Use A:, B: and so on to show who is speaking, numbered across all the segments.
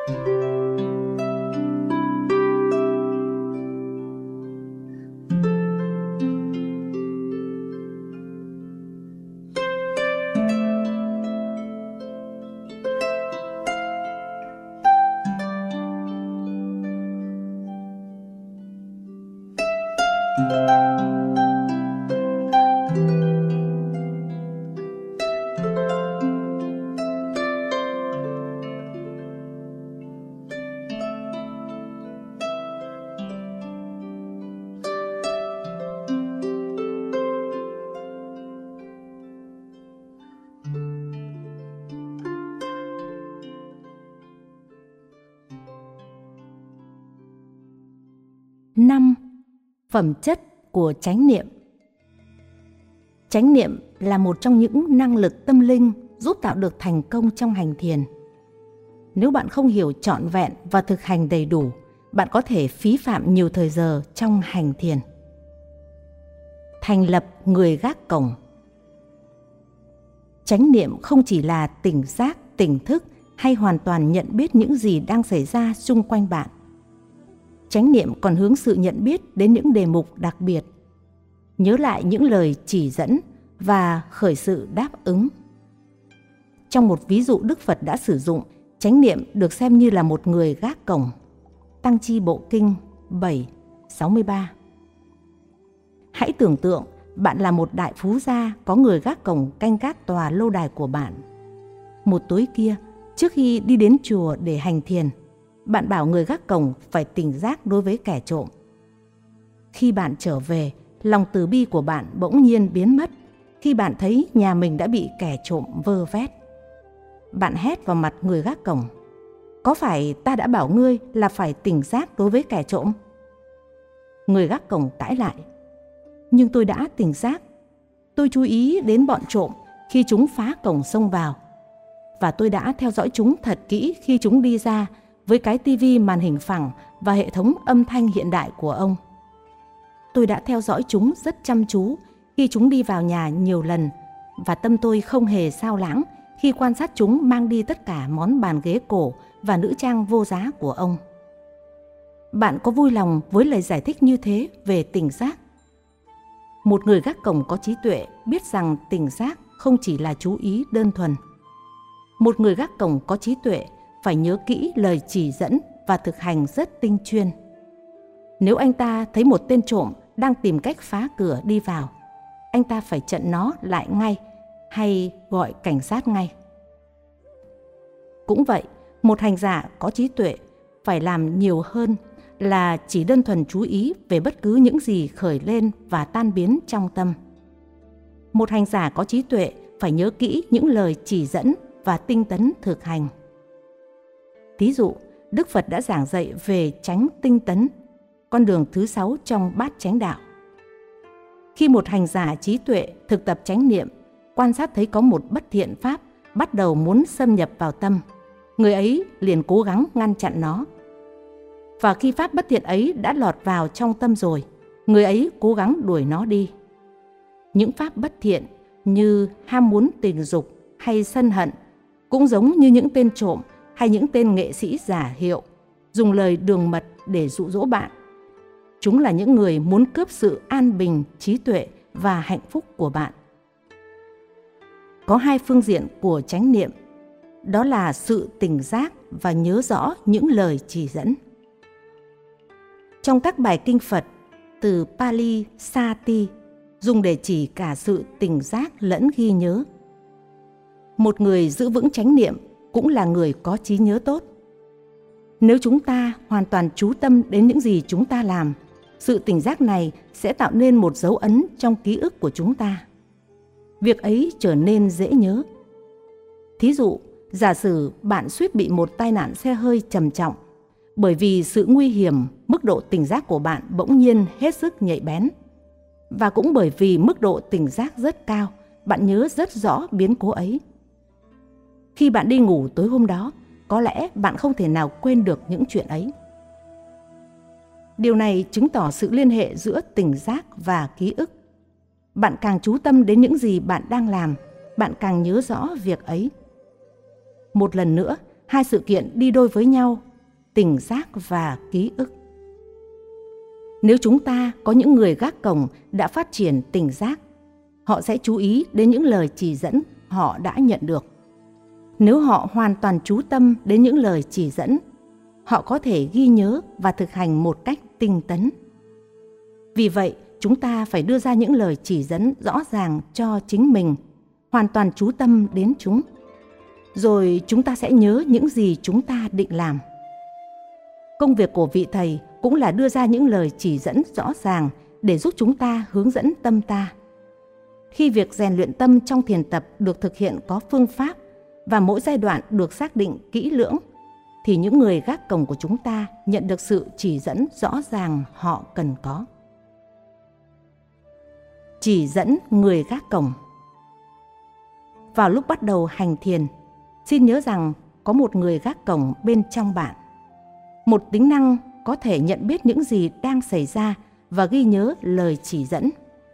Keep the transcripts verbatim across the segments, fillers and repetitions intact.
A: năm. Phẩm chất của chánh niệm. Chánh niệm là một trong những năng lực tâm linh giúp tạo được thành công trong hành thiền. Nếu bạn không hiểu trọn vẹn và thực hành đầy đủ, bạn có thể phí phạm nhiều thời giờ trong hành thiền. Thành lập người gác cổng. Chánh niệm không chỉ là tỉnh giác, tỉnh thức hay hoàn toàn nhận biết những gì đang xảy ra xung quanh bạn. Chánh niệm còn hướng sự nhận biết đến những đề mục đặc biệt, nhớ lại những lời chỉ dẫn và khởi sự đáp ứng. Trong một ví dụ Đức Phật đã sử dụng, chánh niệm được xem như là một người gác cổng. Tăng Chi Bộ Kinh bảy sáu mươi ba. Hãy tưởng tượng bạn là một đại phú gia có người gác cổng canh gác tòa lâu đài của bạn. Một tối kia, trước khi đi đến chùa để hành thiền, bạn bảo người gác cổng phải tỉnh giác đối với kẻ trộm. Khi bạn trở về, lòng từ bi của bạn bỗng nhiên biến mất khi bạn thấy nhà mình đã bị kẻ trộm vơ vét. Bạn hét vào mặt người gác cổng: "Có phải ta đã bảo ngươi là phải tỉnh giác đối với kẻ trộm?" Người gác cổng cãi lại: "Nhưng tôi đã tỉnh giác. Tôi chú ý đến bọn trộm khi chúng phá cổng xông vào. Và tôi đã theo dõi chúng thật kỹ khi chúng đi ra với cái tivi màn hình phẳng và hệ thống âm thanh hiện đại của ông. Tôi đã theo dõi chúng rất chăm chú khi chúng đi vào nhà nhiều lần, và tâm tôi không hề sao lãng khi quan sát chúng mang đi tất cả món bàn ghế cổ và nữ trang vô giá của ông." Bạn có vui lòng với lời giải thích như thế về tỉnh giác? Một người gác cổng có trí tuệ biết rằng tỉnh giác không chỉ là chú ý đơn thuần. Một người gác cổng có trí tuệ phải nhớ kỹ lời chỉ dẫn và thực hành rất tinh chuyên. Nếu anh ta thấy một tên trộm đang tìm cách phá cửa đi vào, anh ta phải chặn nó lại ngay hay gọi cảnh sát ngay. Cũng vậy, một hành giả có trí tuệ phải làm nhiều hơn là chỉ đơn thuần chú ý về bất cứ những gì khởi lên và tan biến trong tâm. Một hành giả có trí tuệ phải nhớ kỹ những lời chỉ dẫn và tinh tấn thực hành. Thí dụ, Đức Phật đã giảng dạy về chánh tinh tấn, con đường thứ sáu trong bát chánh đạo. Khi một hành giả trí tuệ thực tập chánh niệm, quan sát thấy có một bất thiện pháp bắt đầu muốn xâm nhập vào tâm, người ấy liền cố gắng ngăn chặn nó. Và khi pháp bất thiện ấy đã lọt vào trong tâm rồi, người ấy cố gắng đuổi nó đi. Những pháp bất thiện như ham muốn tình dục hay sân hận cũng giống như những tên trộm hay những tên nghệ sĩ giả hiệu, dùng lời đường mật để dụ dỗ bạn. Chúng là những người muốn cướp sự an bình, trí tuệ và hạnh phúc của bạn. Có hai phương diện của chánh niệm, đó là sự tỉnh giác và nhớ rõ những lời chỉ dẫn. Trong các bài kinh Phật, từ Pali Sati dùng để chỉ cả sự tỉnh giác lẫn ghi nhớ. Một người giữ vững chánh niệm cũng là người có trí nhớ tốt. Nếu chúng ta hoàn toàn chú tâm đến những gì chúng ta làm, sự tỉnh giác này sẽ tạo nên một dấu ấn trong ký ức của chúng ta. Việc ấy trở nên dễ nhớ. Thí dụ, giả sử bạn suýt bị một tai nạn xe hơi trầm trọng, bởi vì sự nguy hiểm, mức độ tỉnh giác của bạn bỗng nhiên hết sức nhạy bén. Và cũng bởi vì mức độ tỉnh giác rất cao, bạn nhớ rất rõ biến cố ấy. Khi bạn đi ngủ tối hôm đó, có lẽ bạn không thể nào quên được những chuyện ấy. Điều này chứng tỏ sự liên hệ giữa tỉnh giác và ký ức. Bạn càng chú tâm đến những gì bạn đang làm, bạn càng nhớ rõ việc ấy. Một lần nữa, hai sự kiện đi đôi với nhau, tỉnh giác và ký ức. Nếu chúng ta có những người gác cổng đã phát triển tỉnh giác, họ sẽ chú ý đến những lời chỉ dẫn họ đã nhận được. Nếu họ hoàn toàn chú tâm đến những lời chỉ dẫn, họ có thể ghi nhớ và thực hành một cách tinh tấn. Vì vậy, chúng ta phải đưa ra những lời chỉ dẫn rõ ràng cho chính mình, hoàn toàn chú tâm đến chúng. Rồi chúng ta sẽ nhớ những gì chúng ta định làm. Công việc của vị thầy cũng là đưa ra những lời chỉ dẫn rõ ràng để giúp chúng ta hướng dẫn tâm ta. Khi việc rèn luyện tâm trong thiền tập được thực hiện có phương pháp và mỗi giai đoạn được xác định kỹ lưỡng, thì những người gác cổng của chúng ta nhận được sự chỉ dẫn rõ ràng họ cần có. Chỉ dẫn người gác cổng. Vào lúc bắt đầu hành thiền, xin nhớ rằng có một người gác cổng bên trong bạn. Một tính năng có thể nhận biết những gì đang xảy ra và ghi nhớ lời chỉ dẫn.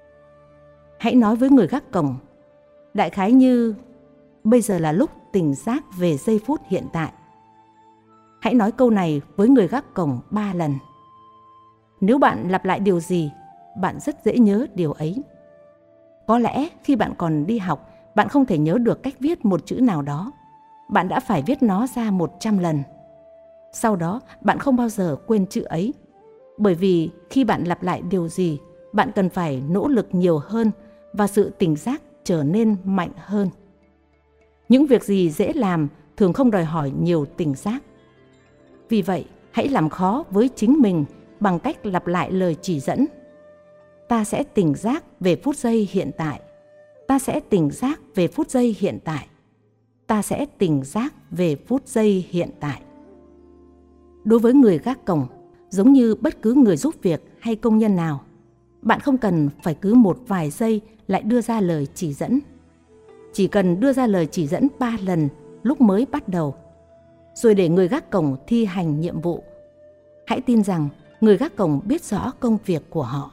A: Hãy nói với người gác cổng, đại khái như: bây giờ là lúc tỉnh giác về giây phút hiện tại. Hãy nói câu này với người gác cổng ba lần. Nếu bạn lặp lại điều gì, bạn rất dễ nhớ điều ấy. Có lẽ khi bạn còn đi học, bạn không thể nhớ được cách viết một chữ nào đó. Bạn đã phải viết nó ra một trăm lần. Sau đó, bạn không bao giờ quên chữ ấy. Bởi vì khi bạn lặp lại điều gì, bạn cần phải nỗ lực nhiều hơn và sự tỉnh giác trở nên mạnh hơn. Những việc gì dễ làm thường không đòi hỏi nhiều tỉnh giác. Vì vậy, hãy làm khó với chính mình bằng cách lặp lại lời chỉ dẫn. Ta sẽ tỉnh giác về phút giây hiện tại. Ta sẽ tỉnh giác về phút giây hiện tại. Ta sẽ tỉnh giác về phút giây hiện tại. Đối với người gác cổng, giống như bất cứ người giúp việc hay công nhân nào, bạn không cần phải cứ một vài giây lại đưa ra lời chỉ dẫn. Chỉ cần đưa ra lời chỉ dẫn ba lần lúc mới bắt đầu, rồi để người gác cổng thi hành nhiệm vụ. Hãy tin rằng người gác cổng biết rõ công việc của họ.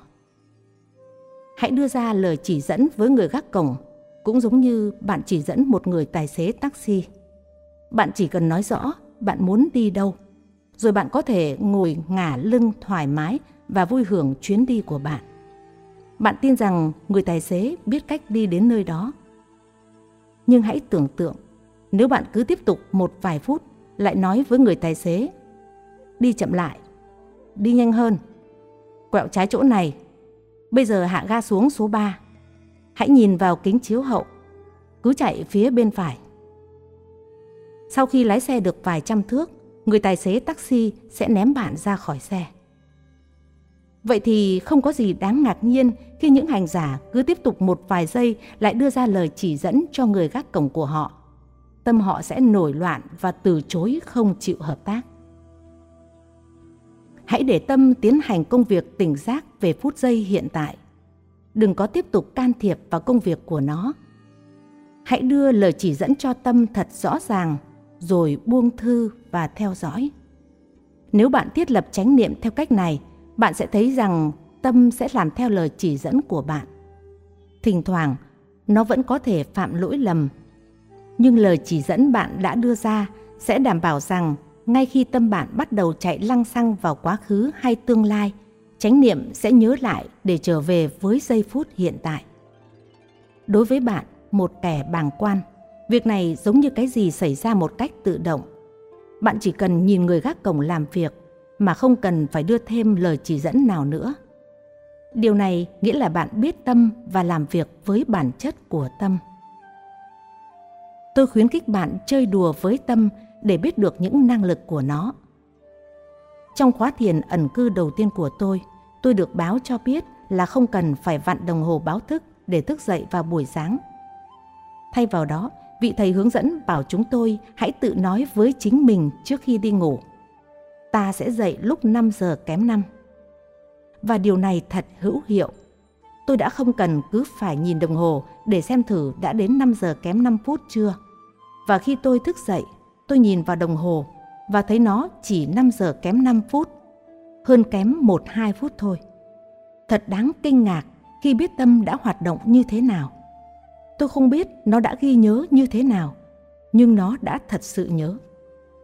A: Hãy đưa ra lời chỉ dẫn với người gác cổng, cũng giống như bạn chỉ dẫn một người tài xế taxi. Bạn chỉ cần nói rõ bạn muốn đi đâu, rồi bạn có thể ngồi ngả lưng thoải mái và vui hưởng chuyến đi của bạn. Bạn tin rằng người tài xế biết cách đi đến nơi đó. Nhưng hãy tưởng tượng, nếu bạn cứ tiếp tục một vài phút lại nói với người tài xế: đi chậm lại, đi nhanh hơn, quẹo trái chỗ này, bây giờ hạ ga xuống số ba, hãy nhìn vào kính chiếu hậu, cứ chạy phía bên phải. Sau khi lái xe được vài trăm thước, người tài xế taxi sẽ ném bạn ra khỏi xe. Vậy thì không có gì đáng ngạc nhiên khi những hành giả cứ tiếp tục một vài giây lại đưa ra lời chỉ dẫn cho người gác cổng của họ. Tâm họ sẽ nổi loạn và từ chối không chịu hợp tác. Hãy để tâm tiến hành công việc tỉnh giác về phút giây hiện tại. Đừng có tiếp tục can thiệp vào công việc của nó. Hãy đưa lời chỉ dẫn cho tâm thật rõ ràng, rồi buông thư và theo dõi. Nếu bạn thiết lập chánh niệm theo cách này, bạn sẽ thấy rằng tâm sẽ làm theo lời chỉ dẫn của bạn. Thỉnh thoảng, nó vẫn có thể phạm lỗi lầm, nhưng lời chỉ dẫn bạn đã đưa ra sẽ đảm bảo rằng ngay khi tâm bạn bắt đầu chạy lăng xăng vào quá khứ hay tương lai, chánh niệm sẽ nhớ lại để trở về với giây phút hiện tại. Đối với bạn, một kẻ bàng quan, việc này giống như cái gì xảy ra một cách tự động. Bạn chỉ cần nhìn người gác cổng làm việc mà không cần phải đưa thêm lời chỉ dẫn nào nữa. Điều này nghĩa là bạn biết tâm và làm việc với bản chất của tâm. Tôi khuyến khích bạn chơi đùa với tâm để biết được những năng lực của nó. Trong khóa thiền ẩn cư đầu tiên của tôi, tôi được báo cho biết là không cần phải vặn đồng hồ báo thức để thức dậy vào buổi sáng. Thay vào đó, vị thầy hướng dẫn bảo chúng tôi hãy tự nói với chính mình trước khi đi ngủ: ta sẽ dậy lúc năm giờ kém năm. Và điều này thật hữu hiệu. Tôi đã không cần cứ phải nhìn đồng hồ để xem thử đã đến năm giờ kém năm phút chưa. Và khi tôi thức dậy, tôi nhìn vào đồng hồ và thấy nó chỉ năm giờ kém năm phút, hơn kém một hai phút thôi. Thật đáng kinh ngạc khi biết tâm đã hoạt động như thế nào. Tôi không biết nó đã ghi nhớ như thế nào, nhưng nó đã thật sự nhớ.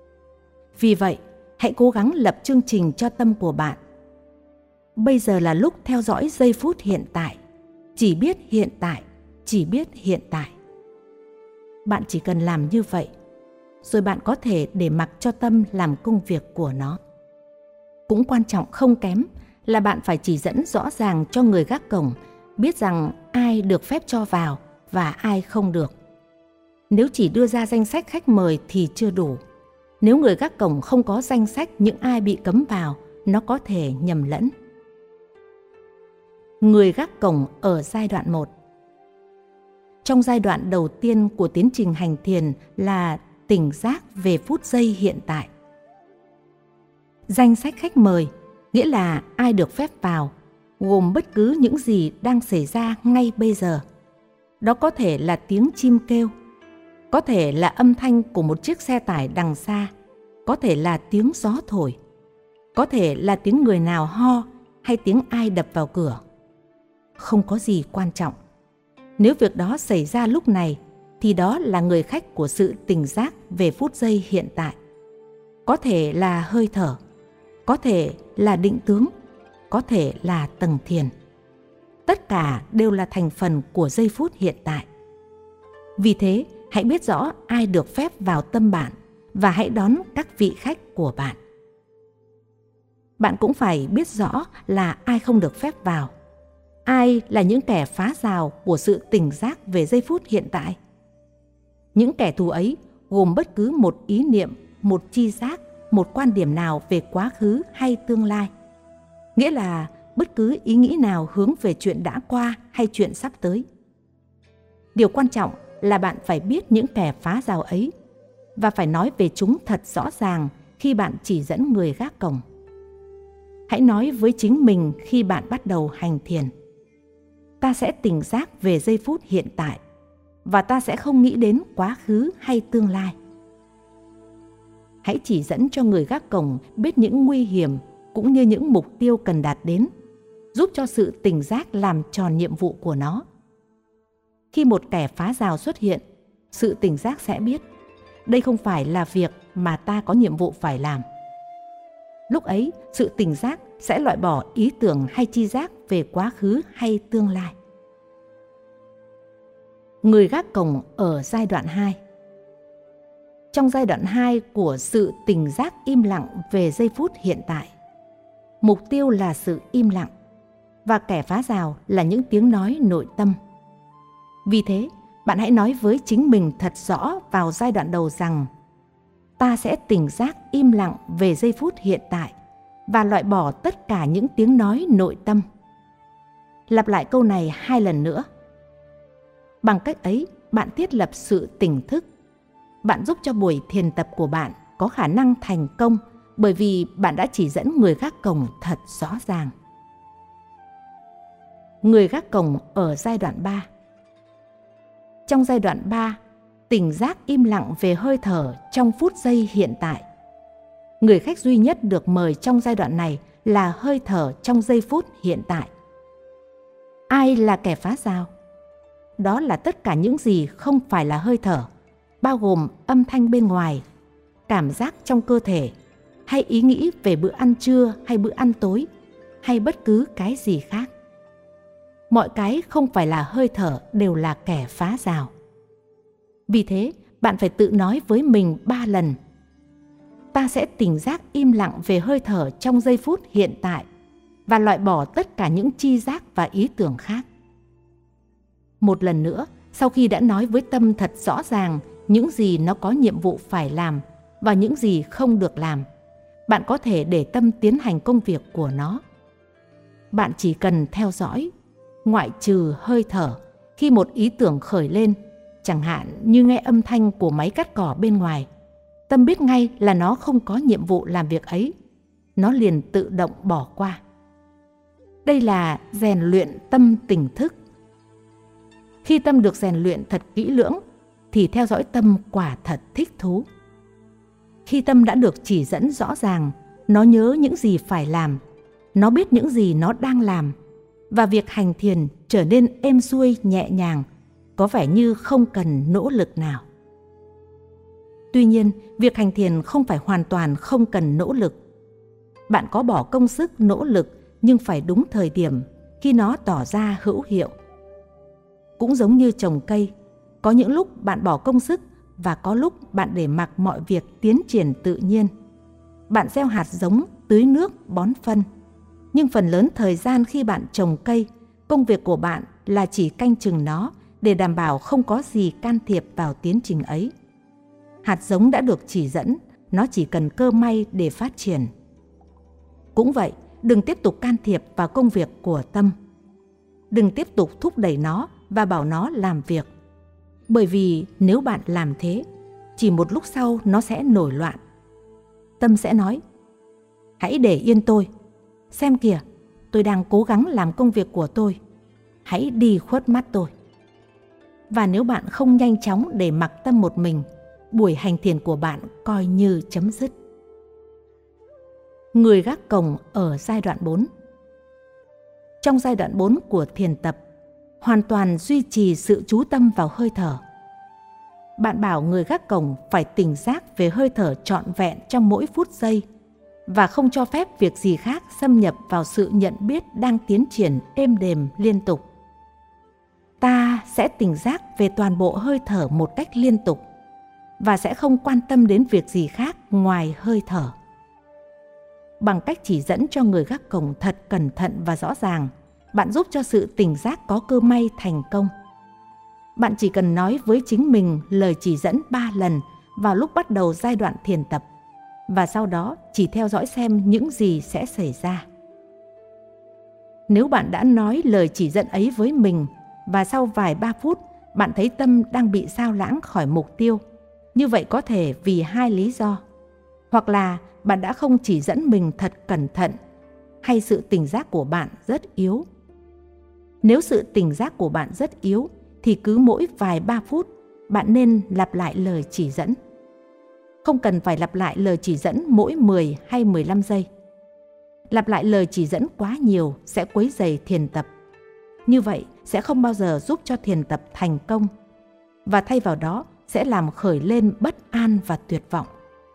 A: Vì vậy, hãy cố gắng lập chương trình cho tâm của bạn. Bây giờ là lúc theo dõi giây phút hiện tại, chỉ biết hiện tại, chỉ biết hiện tại. Bạn chỉ cần làm như vậy, rồi bạn có thể để mặc cho tâm làm công việc của nó. Cũng quan trọng không kém là bạn phải chỉ dẫn rõ ràng cho người gác cổng biết rằng ai được phép cho vào và ai không được. Nếu chỉ đưa ra danh sách khách mời thì chưa đủ. Nếu người gác cổng không có danh sách những ai bị cấm vào, nó có thể nhầm lẫn. Người gác cổng ở giai đoạn một. Trong giai đoạn đầu tiên của tiến trình hành thiền là tỉnh giác về phút giây hiện tại. Danh sách khách mời nghĩa là ai được phép vào, gồm bất cứ những gì đang xảy ra ngay bây giờ. Đó có thể là tiếng chim kêu, có thể là âm thanh của một chiếc xe tải đằng xa, có thể là tiếng gió thổi, có thể là tiếng người nào ho hay tiếng ai đập vào cửa. Không có gì quan trọng. Nếu việc đó xảy ra lúc này, thì đó là người khách của sự tỉnh giác về phút giây hiện tại. Có thể là hơi thở, có thể là định tướng, có thể là tầng thiền. Tất cả đều là thành phần của giây phút hiện tại. Vì thế, hãy biết rõ ai được phép vào tâm bạn và hãy đón các vị khách của bạn. Bạn cũng phải biết rõ là ai không được phép vào. Ai là những kẻ phá rào của sự tỉnh giác về giây phút hiện tại? Những kẻ thù ấy gồm bất cứ một ý niệm, một tri giác, một quan điểm nào về quá khứ hay tương lai. Nghĩa là bất cứ ý nghĩ nào hướng về chuyện đã qua hay chuyện sắp tới. Điều quan trọng là bạn phải biết những kẻ phá rào ấy và phải nói về chúng thật rõ ràng khi bạn chỉ dẫn người gác cổng. Hãy nói với chính mình khi bạn bắt đầu hành thiền: ta sẽ tỉnh giác về giây phút hiện tại và ta sẽ không nghĩ đến quá khứ hay tương lai. Hãy chỉ dẫn cho người gác cổng biết những nguy hiểm cũng như những mục tiêu cần đạt đến, giúp cho sự tỉnh giác làm tròn nhiệm vụ của nó. Khi một kẻ phá rào xuất hiện, sự tỉnh giác sẽ biết đây không phải là việc mà ta có nhiệm vụ phải làm. Lúc ấy, sự tỉnh giác sẽ loại bỏ ý tưởng hay tri giác về quá khứ hay tương lai. Người gác cổng ở giai đoạn hai. Trong giai đoạn hai của sự tỉnh giác im lặng về giây phút hiện tại, mục tiêu là sự im lặng và kẻ phá rào là những tiếng nói nội tâm. Vì thế, bạn hãy nói với chính mình thật rõ vào giai đoạn đầu rằng ta sẽ tỉnh giác im lặng về giây phút hiện tại và loại bỏ tất cả những tiếng nói nội tâm. Lặp lại câu này hai lần nữa. Bằng cách ấy, bạn thiết lập sự tỉnh thức. Bạn giúp cho buổi thiền tập của bạn có khả năng thành công bởi vì bạn đã chỉ dẫn người gác cổng thật rõ ràng. Người gác cổng ở giai đoạn ba. Trong giai đoạn ba, tỉnh giác im lặng về hơi thở trong phút giây hiện tại. Người khách duy nhất được mời trong giai đoạn này là hơi thở trong giây phút hiện tại. Ai là kẻ phá rào? Đó là tất cả những gì không phải là hơi thở, bao gồm âm thanh bên ngoài, cảm giác trong cơ thể, hay ý nghĩ về bữa ăn trưa hay bữa ăn tối, hay bất cứ cái gì khác. Mọi cái không phải là hơi thở đều là kẻ phá rào. Vì thế, bạn phải tự nói với mình ba lần: ta sẽ tỉnh giác im lặng về hơi thở trong giây phút hiện tại và loại bỏ tất cả những tri giác và ý tưởng khác. Một lần nữa, sau khi đã nói với tâm thật rõ ràng những gì nó có nhiệm vụ phải làm và những gì không được làm, bạn có thể để tâm tiến hành công việc của nó. Bạn chỉ cần theo dõi, ngoại trừ hơi thở, khi một ý tưởng khởi lên, chẳng hạn như nghe âm thanh của máy cắt cỏ bên ngoài, tâm biết ngay là nó không có nhiệm vụ làm việc ấy, nó liền tự động bỏ qua. Đây là rèn luyện tâm tỉnh thức. Khi tâm được rèn luyện thật kỹ lưỡng, thì theo dõi tâm quả thật thích thú. Khi tâm đã được chỉ dẫn rõ ràng, nó nhớ những gì phải làm, nó biết những gì nó đang làm, và việc hành thiền trở nên êm xuôi nhẹ nhàng, có vẻ như không cần nỗ lực nào. Tuy nhiên, việc hành thiền không phải hoàn toàn không cần nỗ lực. Bạn có bỏ công sức, nỗ lực nhưng phải đúng thời điểm khi nó tỏ ra hữu hiệu. Cũng giống như trồng cây, có những lúc bạn bỏ công sức và có lúc bạn để mặc mọi việc tiến triển tự nhiên. Bạn gieo hạt giống, tưới nước, bón phân. Nhưng phần lớn thời gian khi bạn trồng cây, công việc của bạn là chỉ canh chừng nó để đảm bảo không có gì can thiệp vào tiến trình ấy. Hạt giống đã được chỉ dẫn, nó chỉ cần cơ may để phát triển. Cũng vậy, đừng tiếp tục can thiệp vào công việc của tâm. Đừng tiếp tục thúc đẩy nó và bảo nó làm việc. Bởi vì nếu bạn làm thế, chỉ một lúc sau nó sẽ nổi loạn. Tâm sẽ nói, hãy để yên tôi. Xem kìa, tôi đang cố gắng làm công việc của tôi. Hãy đi khuất mắt tôi. Và nếu bạn không nhanh chóng để mặc tâm một mình, buổi hành thiền của bạn coi như chấm dứt. Người gác cổng ở giai đoạn bốn. Trong giai đoạn bốn của thiền tập, hoàn toàn duy trì sự chú tâm vào hơi thở. Bạn bảo người gác cổng phải tỉnh giác về hơi thở trọn vẹn trong mỗi phút giây và không cho phép việc gì khác xâm nhập vào sự nhận biết đang tiến triển êm đềm liên tục. Ta sẽ tỉnh giác về toàn bộ hơi thở một cách liên tục và sẽ không quan tâm đến việc gì khác ngoài hơi thở. Bằng cách chỉ dẫn cho người gác cổng thật cẩn thận và rõ ràng, bạn giúp cho sự tỉnh giác có cơ may thành công. Bạn chỉ cần nói với chính mình lời chỉ dẫn ba lần vào lúc bắt đầu giai đoạn thiền tập, và sau đó chỉ theo dõi xem những gì sẽ xảy ra. Nếu bạn đã nói lời chỉ dẫn ấy với mình, và sau vài ba phút bạn thấy tâm đang bị sao lãng khỏi mục tiêu, như vậy có thể vì hai lý do. Hoặc là bạn đã không chỉ dẫn mình thật cẩn thận, hay sự tỉnh giác của bạn rất yếu. Nếu sự tỉnh giác của bạn rất yếu, thì cứ mỗi vài ba phút bạn nên lặp lại lời chỉ dẫn. Không cần phải lặp lại lời chỉ dẫn mỗi mười hay mười lăm giây. Lặp lại lời chỉ dẫn quá nhiều sẽ quấy rầy thiền tập. Như vậy sẽ không bao giờ giúp cho thiền tập thành công, và thay vào đó sẽ làm khởi lên bất an và tuyệt vọng.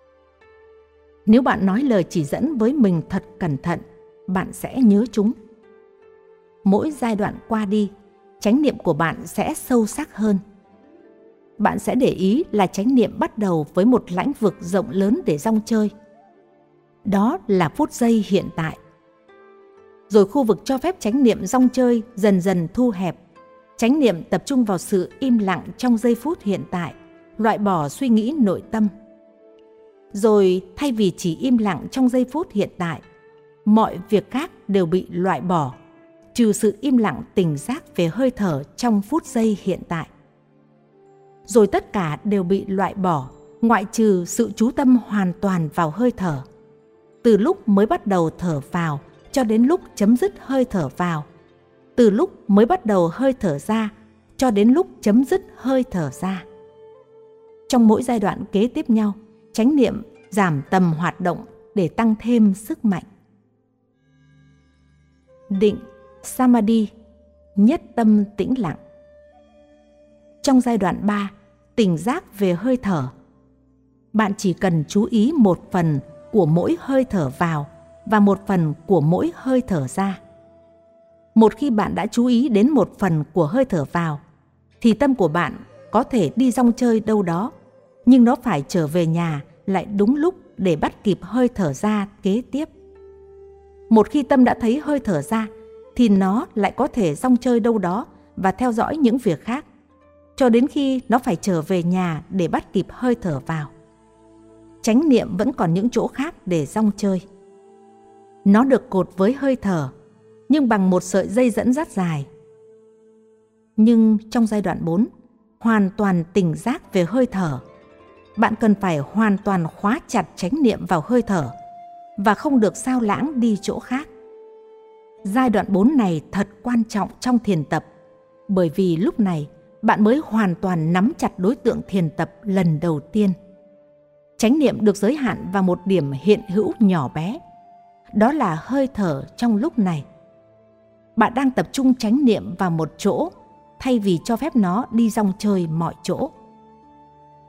A: Nếu bạn nói lời chỉ dẫn với mình thật cẩn thận, bạn sẽ nhớ chúng. Mỗi giai đoạn qua đi, chánh niệm của bạn sẽ sâu sắc hơn. Bạn sẽ để ý là chánh niệm bắt đầu với một lãnh vực rộng lớn để dong chơi. Đó là phút giây hiện tại. Rồi khu vực cho phép chánh niệm dong chơi dần dần thu hẹp. Chánh niệm tập trung vào sự im lặng trong giây phút hiện tại, loại bỏ suy nghĩ nội tâm. Rồi thay vì chỉ im lặng trong giây phút hiện tại, mọi việc khác đều bị loại bỏ, trừ sự im lặng tỉnh giác về hơi thở trong phút giây hiện tại. Rồi tất cả đều bị loại bỏ, ngoại trừ sự chú tâm hoàn toàn vào hơi thở. Từ lúc mới bắt đầu thở vào cho đến lúc chấm dứt hơi thở vào. Từ lúc mới bắt đầu hơi thở ra cho đến lúc chấm dứt hơi thở ra. Trong mỗi giai đoạn kế tiếp nhau, chánh niệm giảm tầm hoạt động để tăng thêm sức mạnh. Định, Samadhi, nhất tâm tĩnh lặng. Trong giai đoạn ba, tỉnh giác về hơi thở, bạn chỉ cần chú ý một phần của mỗi hơi thở vào và một phần của mỗi hơi thở ra. Một khi bạn đã chú ý đến một phần của hơi thở vào, thì tâm của bạn có thể đi dong chơi đâu đó, nhưng nó phải trở về nhà lại đúng lúc để bắt kịp hơi thở ra kế tiếp. Một khi tâm đã thấy hơi thở ra, thì nó lại có thể dong chơi đâu đó và theo dõi những việc khác, cho đến khi nó phải trở về nhà để bắt kịp hơi thở vào. Chánh niệm vẫn còn những chỗ khác để dong chơi. Nó được cột với hơi thở, nhưng bằng một sợi dây dẫn dắt dài. Nhưng trong giai đoạn bốn, hoàn toàn tỉnh giác về hơi thở, bạn cần phải hoàn toàn khóa chặt chánh niệm vào hơi thở và không được sao lãng đi chỗ khác. Giai đoạn bốn này thật quan trọng trong thiền tập, bởi vì lúc này bạn mới hoàn toàn nắm chặt đối tượng thiền tập lần đầu tiên. Chánh niệm được giới hạn vào một điểm hiện hữu nhỏ bé, đó là hơi thở trong lúc này. Bạn đang tập trung chánh niệm vào một chỗ, thay vì cho phép nó đi dong chơi mọi chỗ.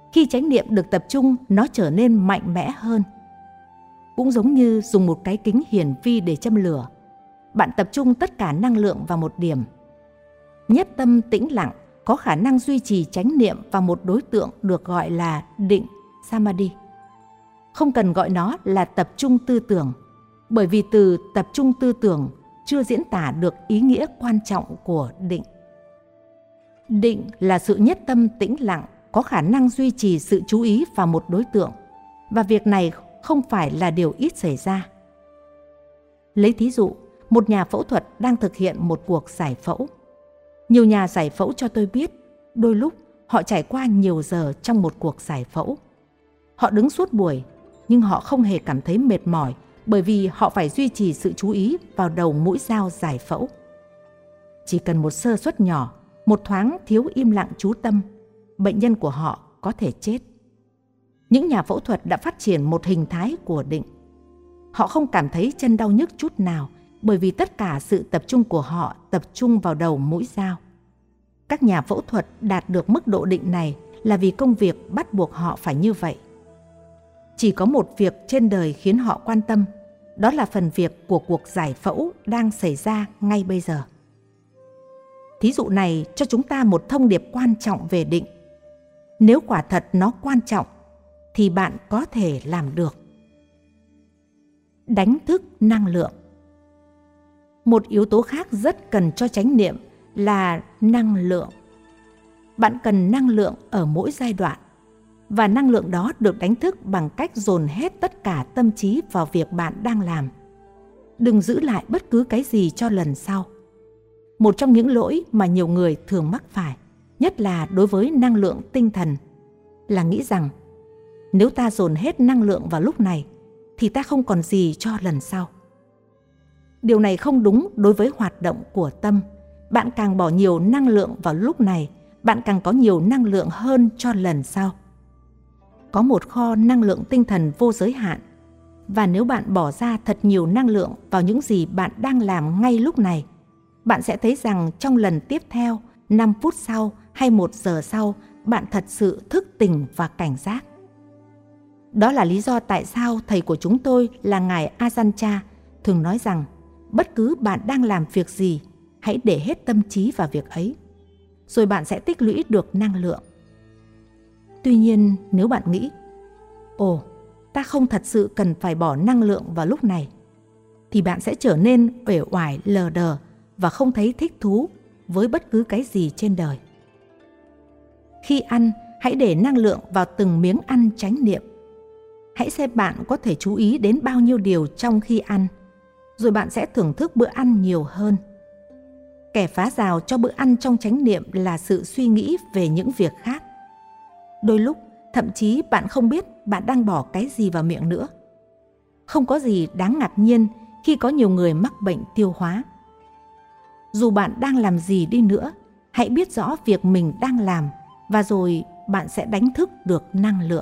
A: Khi chánh niệm được tập trung, nó trở nên mạnh mẽ hơn. Cũng giống như dùng một cái kính hiển vi để châm lửa, bạn tập trung tất cả năng lượng vào một điểm. Nhất tâm tĩnh lặng có khả năng duy trì chánh niệm vào một đối tượng được gọi là định Samadhi. Không cần gọi nó là tập trung tư tưởng, bởi vì từ tập trung tư tưởng chưa diễn tả được ý nghĩa quan trọng của định. Định là sự nhất tâm tĩnh lặng có khả năng duy trì sự chú ý vào một đối tượng, và việc này không phải là điều ít xảy ra. Lấy thí dụ, một nhà phẫu thuật đang thực hiện một cuộc giải phẫu. Nhiều nhà giải phẫu cho tôi biết, đôi lúc họ trải qua nhiều giờ trong một cuộc giải phẫu. Họ đứng suốt buổi, nhưng họ không hề cảm thấy mệt mỏi bởi vì họ phải duy trì sự chú ý vào đầu mũi dao giải phẫu. Chỉ cần một sơ suất nhỏ, một thoáng thiếu im lặng chú tâm, bệnh nhân của họ có thể chết. Những nhà phẫu thuật đã phát triển một hình thái của định. Họ không cảm thấy chân đau nhức chút nào bởi vì tất cả sự tập trung của họ tập trung vào đầu mũi dao. Các nhà phẫu thuật đạt được mức độ định này là vì công việc bắt buộc họ phải như vậy. Chỉ có một việc trên đời khiến họ quan tâm, đó là phần việc của cuộc giải phẫu đang xảy ra ngay bây giờ. Thí dụ này cho chúng ta một thông điệp quan trọng về định. Nếu quả thật nó quan trọng, thì bạn có thể làm được. Đánh thức năng lượng. Một yếu tố khác rất cần cho chánh niệm là năng lượng. Bạn cần năng lượng ở mỗi giai đoạn, và năng lượng đó được đánh thức bằng cách dồn hết tất cả tâm trí vào việc bạn đang làm. Đừng giữ lại bất cứ cái gì cho lần sau. Một trong những lỗi mà nhiều người thường mắc phải, nhất là đối với năng lượng tinh thần, là nghĩ rằng nếu ta dồn hết năng lượng vào lúc này thì ta không còn gì cho lần sau. Điều này không đúng đối với hoạt động của tâm. Bạn càng bỏ nhiều năng lượng vào lúc này, bạn càng có nhiều năng lượng hơn cho lần sau. Có một kho năng lượng tinh thần vô giới hạn, và nếu bạn bỏ ra thật nhiều năng lượng vào những gì bạn đang làm ngay lúc này, bạn sẽ thấy rằng trong lần tiếp theo, năm phút sau hay một giờ sau, bạn thật sự thức tỉnh và cảnh giác. Đó là lý do tại sao thầy của chúng tôi là Ngài Ajahn Chah thường nói rằng bất cứ bạn đang làm việc gì, hãy để hết tâm trí vào việc ấy, rồi bạn sẽ tích lũy được năng lượng. Tuy nhiên, nếu bạn nghĩ, ồ, ta không thật sự cần phải bỏ năng lượng vào lúc này, thì bạn sẽ trở nên uể oải lờ đờ và không thấy thích thú với bất cứ cái gì trên đời. Khi ăn, hãy để năng lượng vào từng miếng ăn chánh niệm. Hãy xem bạn có thể chú ý đến bao nhiêu điều trong khi ăn, rồi bạn sẽ thưởng thức bữa ăn nhiều hơn. Kẻ phá rào cho bữa ăn trong chánh niệm là sự suy nghĩ về những việc khác. Đôi lúc, thậm chí bạn không biết bạn đang bỏ cái gì vào miệng nữa. Không có gì đáng ngạc nhiên khi có nhiều người mắc bệnh tiêu hóa. Dù bạn đang làm gì đi nữa, hãy biết rõ việc mình đang làm, và rồi bạn sẽ đánh thức được năng lượng.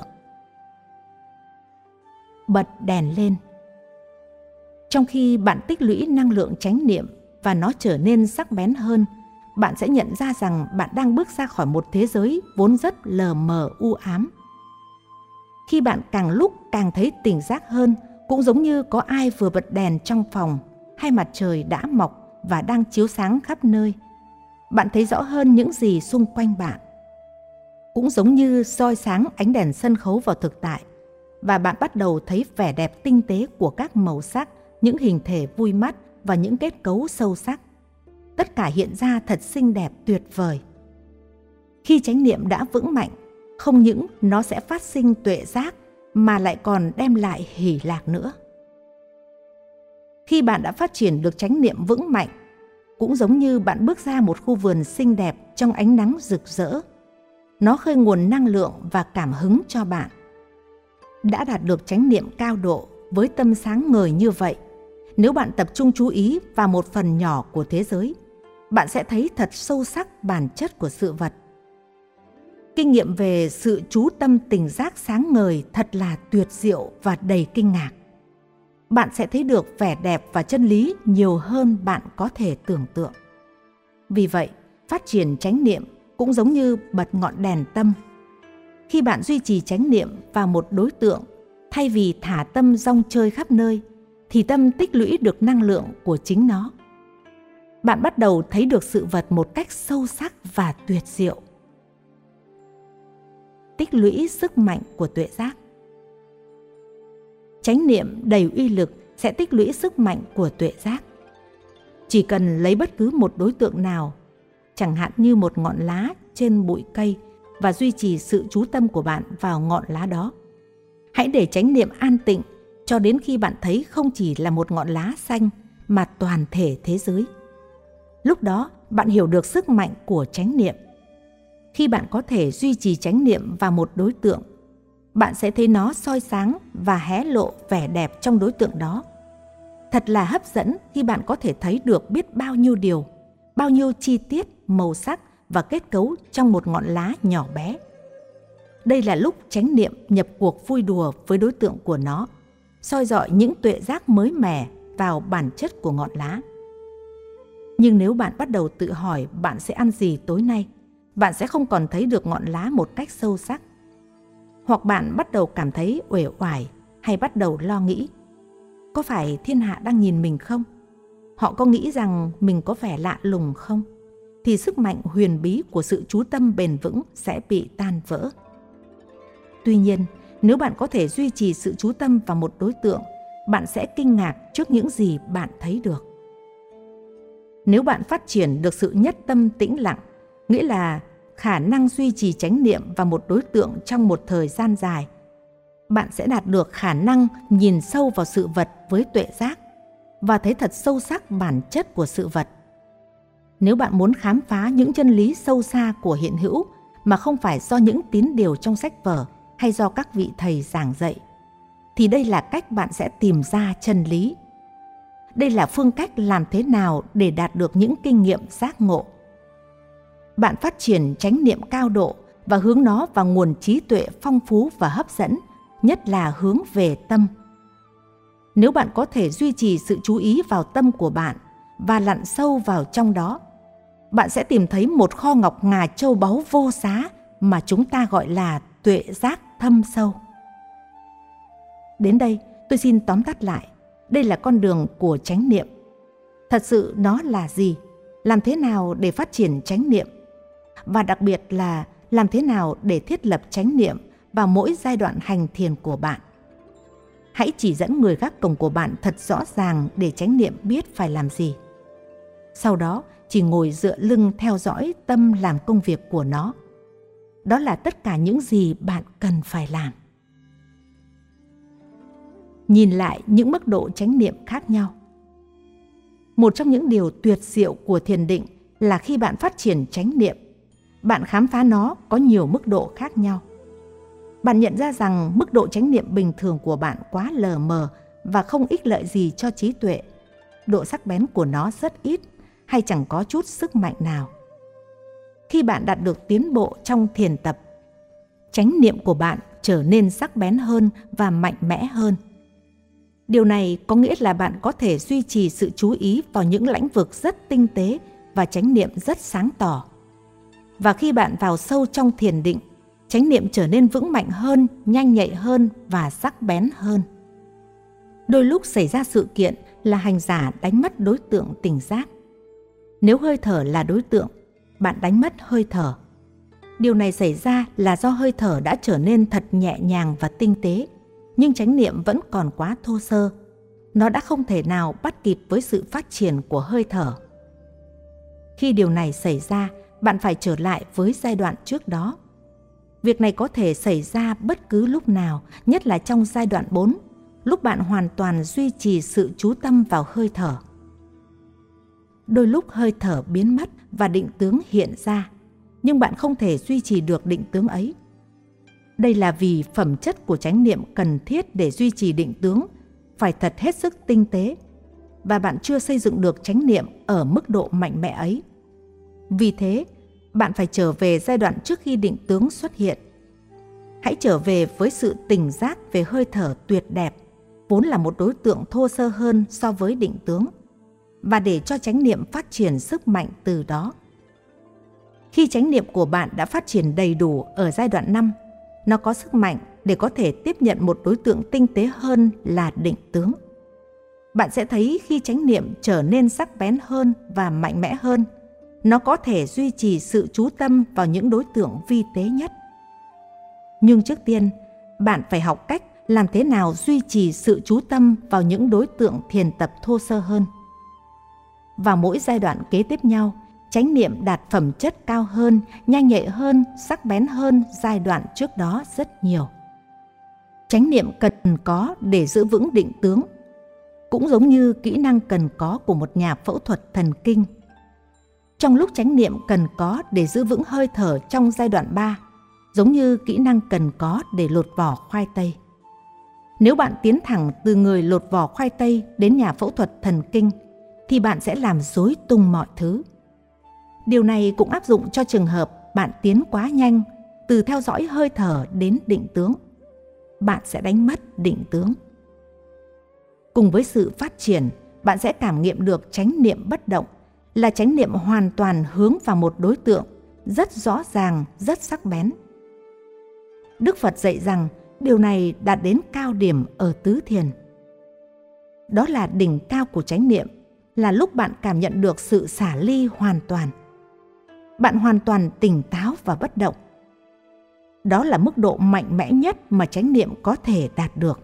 A: Bật đèn lên. Trong khi bạn tích lũy năng lượng chánh niệm và nó trở nên sắc bén hơn, bạn sẽ nhận ra rằng bạn đang bước ra khỏi một thế giới vốn rất lờ mờ u ám. Khi bạn càng lúc càng thấy tỉnh giác hơn, cũng giống như có ai vừa bật đèn trong phòng, hay mặt trời đã mọc và đang chiếu sáng khắp nơi, bạn thấy rõ hơn những gì xung quanh bạn. Cũng giống như soi sáng ánh đèn sân khấu vào thực tại, và bạn bắt đầu thấy vẻ đẹp tinh tế của các màu sắc, những hình thể vui mắt và những kết cấu sâu sắc. Tất cả hiện ra thật xinh đẹp tuyệt vời. Khi chánh niệm đã vững mạnh, không những nó sẽ phát sinh tuệ giác mà lại còn đem lại hỷ lạc nữa. Khi bạn đã phát triển được chánh niệm vững mạnh, cũng giống như bạn bước ra một khu vườn xinh đẹp trong ánh nắng rực rỡ. Nó khơi nguồn năng lượng và cảm hứng cho bạn. Đã đạt được chánh niệm cao độ với tâm sáng ngời như vậy, nếu bạn tập trung chú ý vào một phần nhỏ của thế giới, bạn sẽ thấy thật sâu sắc bản chất của sự vật. Kinh nghiệm về sự chú tâm tỉnh giác sáng ngời thật là tuyệt diệu và đầy kinh ngạc. Bạn sẽ thấy được vẻ đẹp và chân lý nhiều hơn bạn có thể tưởng tượng. Vì vậy, phát triển chánh niệm cũng giống như bật ngọn đèn tâm. Khi bạn duy trì chánh niệm vào một đối tượng, thay vì thả tâm rong chơi khắp nơi, thì tâm tích lũy được năng lượng của chính nó. Bạn bắt đầu thấy được sự vật một cách sâu sắc và tuyệt diệu. Tích lũy sức mạnh của tuệ giác. Chánh niệm đầy uy lực sẽ tích lũy sức mạnh của tuệ giác. Chỉ cần lấy bất cứ một đối tượng nào, chẳng hạn như một ngọn lá trên bụi cây, và duy trì sự chú tâm của bạn vào ngọn lá đó. Hãy để chánh niệm an tịnh cho đến khi bạn thấy không chỉ là một ngọn lá xanh mà toàn thể thế giới. Lúc đó bạn hiểu được sức mạnh của chánh niệm. Khi bạn có thể duy trì chánh niệm vào một đối tượng, bạn sẽ thấy nó soi sáng và hé lộ vẻ đẹp trong đối tượng đó. Thật là hấp dẫn khi bạn có thể thấy được biết bao nhiêu điều, bao nhiêu chi tiết, màu sắc và kết cấu trong một ngọn lá nhỏ bé. Đây là lúc chánh niệm nhập cuộc vui đùa với đối tượng của nó, soi rọi những tuệ giác mới mẻ vào bản chất của ngọn lá. Nhưng nếu bạn bắt đầu tự hỏi bạn sẽ ăn gì tối nay, bạn sẽ không còn thấy được ngọn lá một cách sâu sắc. Hoặc bạn bắt đầu cảm thấy uể oải hay bắt đầu lo nghĩ, có phải thiên hạ đang nhìn mình không? Họ có nghĩ rằng mình có vẻ lạ lùng không? Thì sức mạnh huyền bí của sự chú tâm bền vững sẽ bị tan vỡ. Tuy nhiên, nếu bạn có thể duy trì sự chú tâm vào một đối tượng, bạn sẽ kinh ngạc trước những gì bạn thấy được. Nếu bạn phát triển được sự nhất tâm tĩnh lặng, nghĩa là khả năng duy trì chánh niệm vào một đối tượng trong một thời gian dài, bạn sẽ đạt được khả năng nhìn sâu vào sự vật với tuệ giác và thấy thật sâu sắc bản chất của sự vật. Nếu bạn muốn khám phá những chân lý sâu xa của hiện hữu mà không phải do những tín điều trong sách vở hay do các vị thầy giảng dạy, thì đây là cách bạn sẽ tìm ra chân lý. Đây là phương cách làm thế nào để đạt được những kinh nghiệm giác ngộ. Bạn phát triển chánh niệm cao độ và hướng nó vào nguồn trí tuệ phong phú và hấp dẫn, nhất là hướng về tâm. Nếu bạn có thể duy trì sự chú ý vào tâm của bạn và lặn sâu vào trong đó, bạn sẽ tìm thấy một kho ngọc ngà châu báu vô giá mà chúng ta gọi là tuệ giác thâm sâu. Đến đây, tôi xin tóm tắt lại. Đây là con đường của chánh niệm. Thật sự nó là gì? Làm thế nào để phát triển chánh niệm? Và đặc biệt là làm thế nào để thiết lập chánh niệm vào mỗi giai đoạn hành thiền của bạn? Hãy chỉ dẫn người gác cổng của bạn thật rõ ràng để chánh niệm biết phải làm gì. Sau đó, chỉ ngồi dựa lưng theo dõi tâm làm công việc của nó. Đó là tất cả những gì bạn cần phải làm. Nhìn lại những mức độ chánh niệm khác nhau. Một trong những điều tuyệt diệu của thiền định là khi bạn phát triển chánh niệm, bạn khám phá nó có nhiều mức độ khác nhau. Bạn nhận ra rằng mức độ chánh niệm bình thường của bạn quá lờ mờ và không ích lợi gì cho trí tuệ. Độ sắc bén của nó rất ít hay chẳng có chút sức mạnh nào. Khi bạn đạt được tiến bộ trong thiền tập, chánh niệm của bạn trở nên sắc bén hơn và mạnh mẽ hơn. Điều này có nghĩa là bạn có thể duy trì sự chú ý vào những lĩnh vực rất tinh tế và chánh niệm rất sáng tỏ. Và khi bạn vào sâu trong thiền định, chánh niệm trở nên vững mạnh hơn, nhanh nhạy hơn và sắc bén hơn. Đôi lúc xảy ra sự kiện là hành giả đánh mất đối tượng tỉnh giác. Nếu hơi thở là đối tượng, bạn đánh mất hơi thở. Điều này xảy ra là do hơi thở đã trở nên thật nhẹ nhàng và tinh tế, nhưng chánh niệm vẫn còn quá thô sơ. Nó đã không thể nào bắt kịp với sự phát triển của hơi thở. Khi điều này xảy ra, bạn phải trở lại với giai đoạn trước đó. Việc này có thể xảy ra bất cứ lúc nào, nhất là trong giai đoạn bốn, lúc bạn hoàn toàn duy trì sự chú tâm vào hơi thở. Đôi lúc hơi thở biến mất và định tướng hiện ra, nhưng bạn không thể duy trì được định tướng ấy. Đây là vì phẩm chất của chánh niệm cần thiết để duy trì định tướng phải thật hết sức tinh tế, và bạn chưa xây dựng được chánh niệm ở mức độ mạnh mẽ ấy. Vì thế, bạn phải trở về giai đoạn trước khi định tướng xuất hiện. Hãy trở về với sự tỉnh giác về hơi thở tuyệt đẹp, vốn là một đối tượng thô sơ hơn so với định tướng, và để cho chánh niệm phát triển sức mạnh từ đó. Khi chánh niệm của bạn đã phát triển đầy đủ ở giai đoạn năm, nó có sức mạnh để có thể tiếp nhận một đối tượng tinh tế hơn là định tướng. Bạn sẽ thấy khi chánh niệm trở nên sắc bén hơn và mạnh mẽ hơn, nó có thể duy trì sự chú tâm vào những đối tượng vi tế nhất. Nhưng trước tiên, bạn phải học cách làm thế nào duy trì sự chú tâm vào những đối tượng thiền tập thô sơ hơn. Vào mỗi giai đoạn kế tiếp nhau, chánh niệm đạt phẩm chất cao hơn, nhanh nhạy hơn, sắc bén hơn giai đoạn trước đó rất nhiều. Chánh niệm cần có để giữ vững định tướng, cũng giống như kỹ năng cần có của một nhà phẫu thuật thần kinh. Trong lúc chánh niệm cần có để giữ vững hơi thở trong giai đoạn ba, giống như kỹ năng cần có để lột vỏ khoai tây. Nếu bạn tiến thẳng từ người lột vỏ khoai tây đến nhà phẫu thuật thần kinh, thì bạn sẽ làm rối tung mọi thứ. Điều này cũng áp dụng cho trường hợp bạn tiến quá nhanh, từ theo dõi hơi thở đến định tướng. Bạn sẽ đánh mất định tướng. Cùng với sự phát triển, bạn sẽ cảm nghiệm được chánh niệm bất động, là chánh niệm hoàn toàn hướng vào một đối tượng, rất rõ ràng, rất sắc bén. Đức Phật dạy rằng điều này đạt đến cao điểm ở tứ thiền. Đó là đỉnh cao của chánh niệm, là lúc bạn cảm nhận được sự xả ly hoàn toàn. Bạn hoàn toàn tỉnh táo và bất động. Đó là mức độ mạnh mẽ nhất mà chánh niệm có thể đạt được.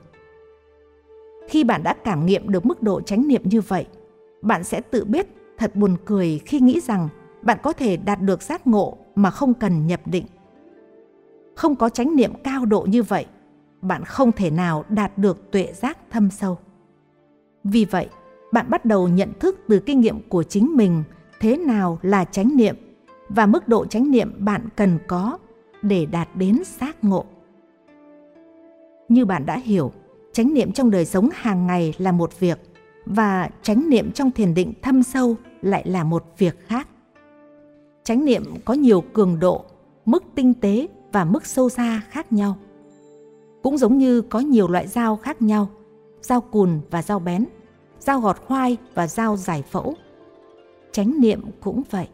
A: Khi bạn đã cảm nghiệm được mức độ chánh niệm như vậy, bạn sẽ tự biết thật buồn cười khi nghĩ rằng bạn có thể đạt được giác ngộ mà không cần nhập định. Không có chánh niệm cao độ như vậy, bạn không thể nào đạt được tuệ giác thâm sâu. Vì vậy, bạn bắt đầu nhận thức từ kinh nghiệm của chính mình thế nào là chánh niệm và mức độ chánh niệm bạn cần có để đạt đến giác ngộ. Như bạn đã hiểu, chánh niệm trong đời sống hàng ngày là một việc, và chánh niệm trong thiền định thâm sâu lại là một việc khác. Chánh niệm có nhiều cường độ, mức tinh tế và mức sâu xa khác nhau. Cũng giống như có nhiều loại dao khác nhau, dao cùn và dao bén, dao gọt khoai và dao giải phẫu. Chánh niệm cũng vậy.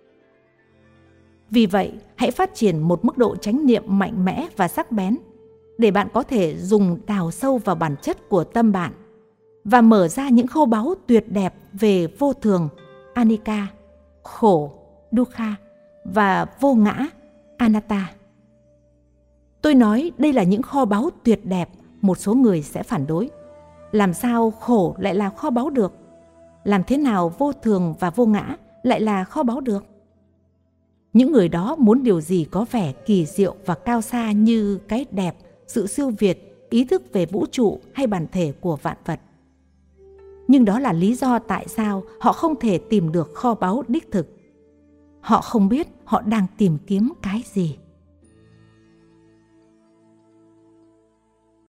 A: Vì vậy, hãy phát triển một mức độ chánh niệm mạnh mẽ và sắc bén, để bạn có thể dùng đào sâu vào bản chất của tâm bạn và mở ra những kho báu tuyệt đẹp về vô thường, anicca, khổ, dukkha và vô ngã, anatta. Tôi nói đây là những kho báu tuyệt đẹp, một số người sẽ phản đối. Làm sao khổ lại là kho báu được? Làm thế nào vô thường và vô ngã lại là kho báu được? Những người đó muốn điều gì có vẻ kỳ diệu và cao xa như cái đẹp, sự siêu việt, ý thức về vũ trụ hay bản thể của vạn vật. Nhưng đó là lý do tại sao họ không thể tìm được kho báu đích thực. Họ không biết họ đang tìm kiếm cái gì.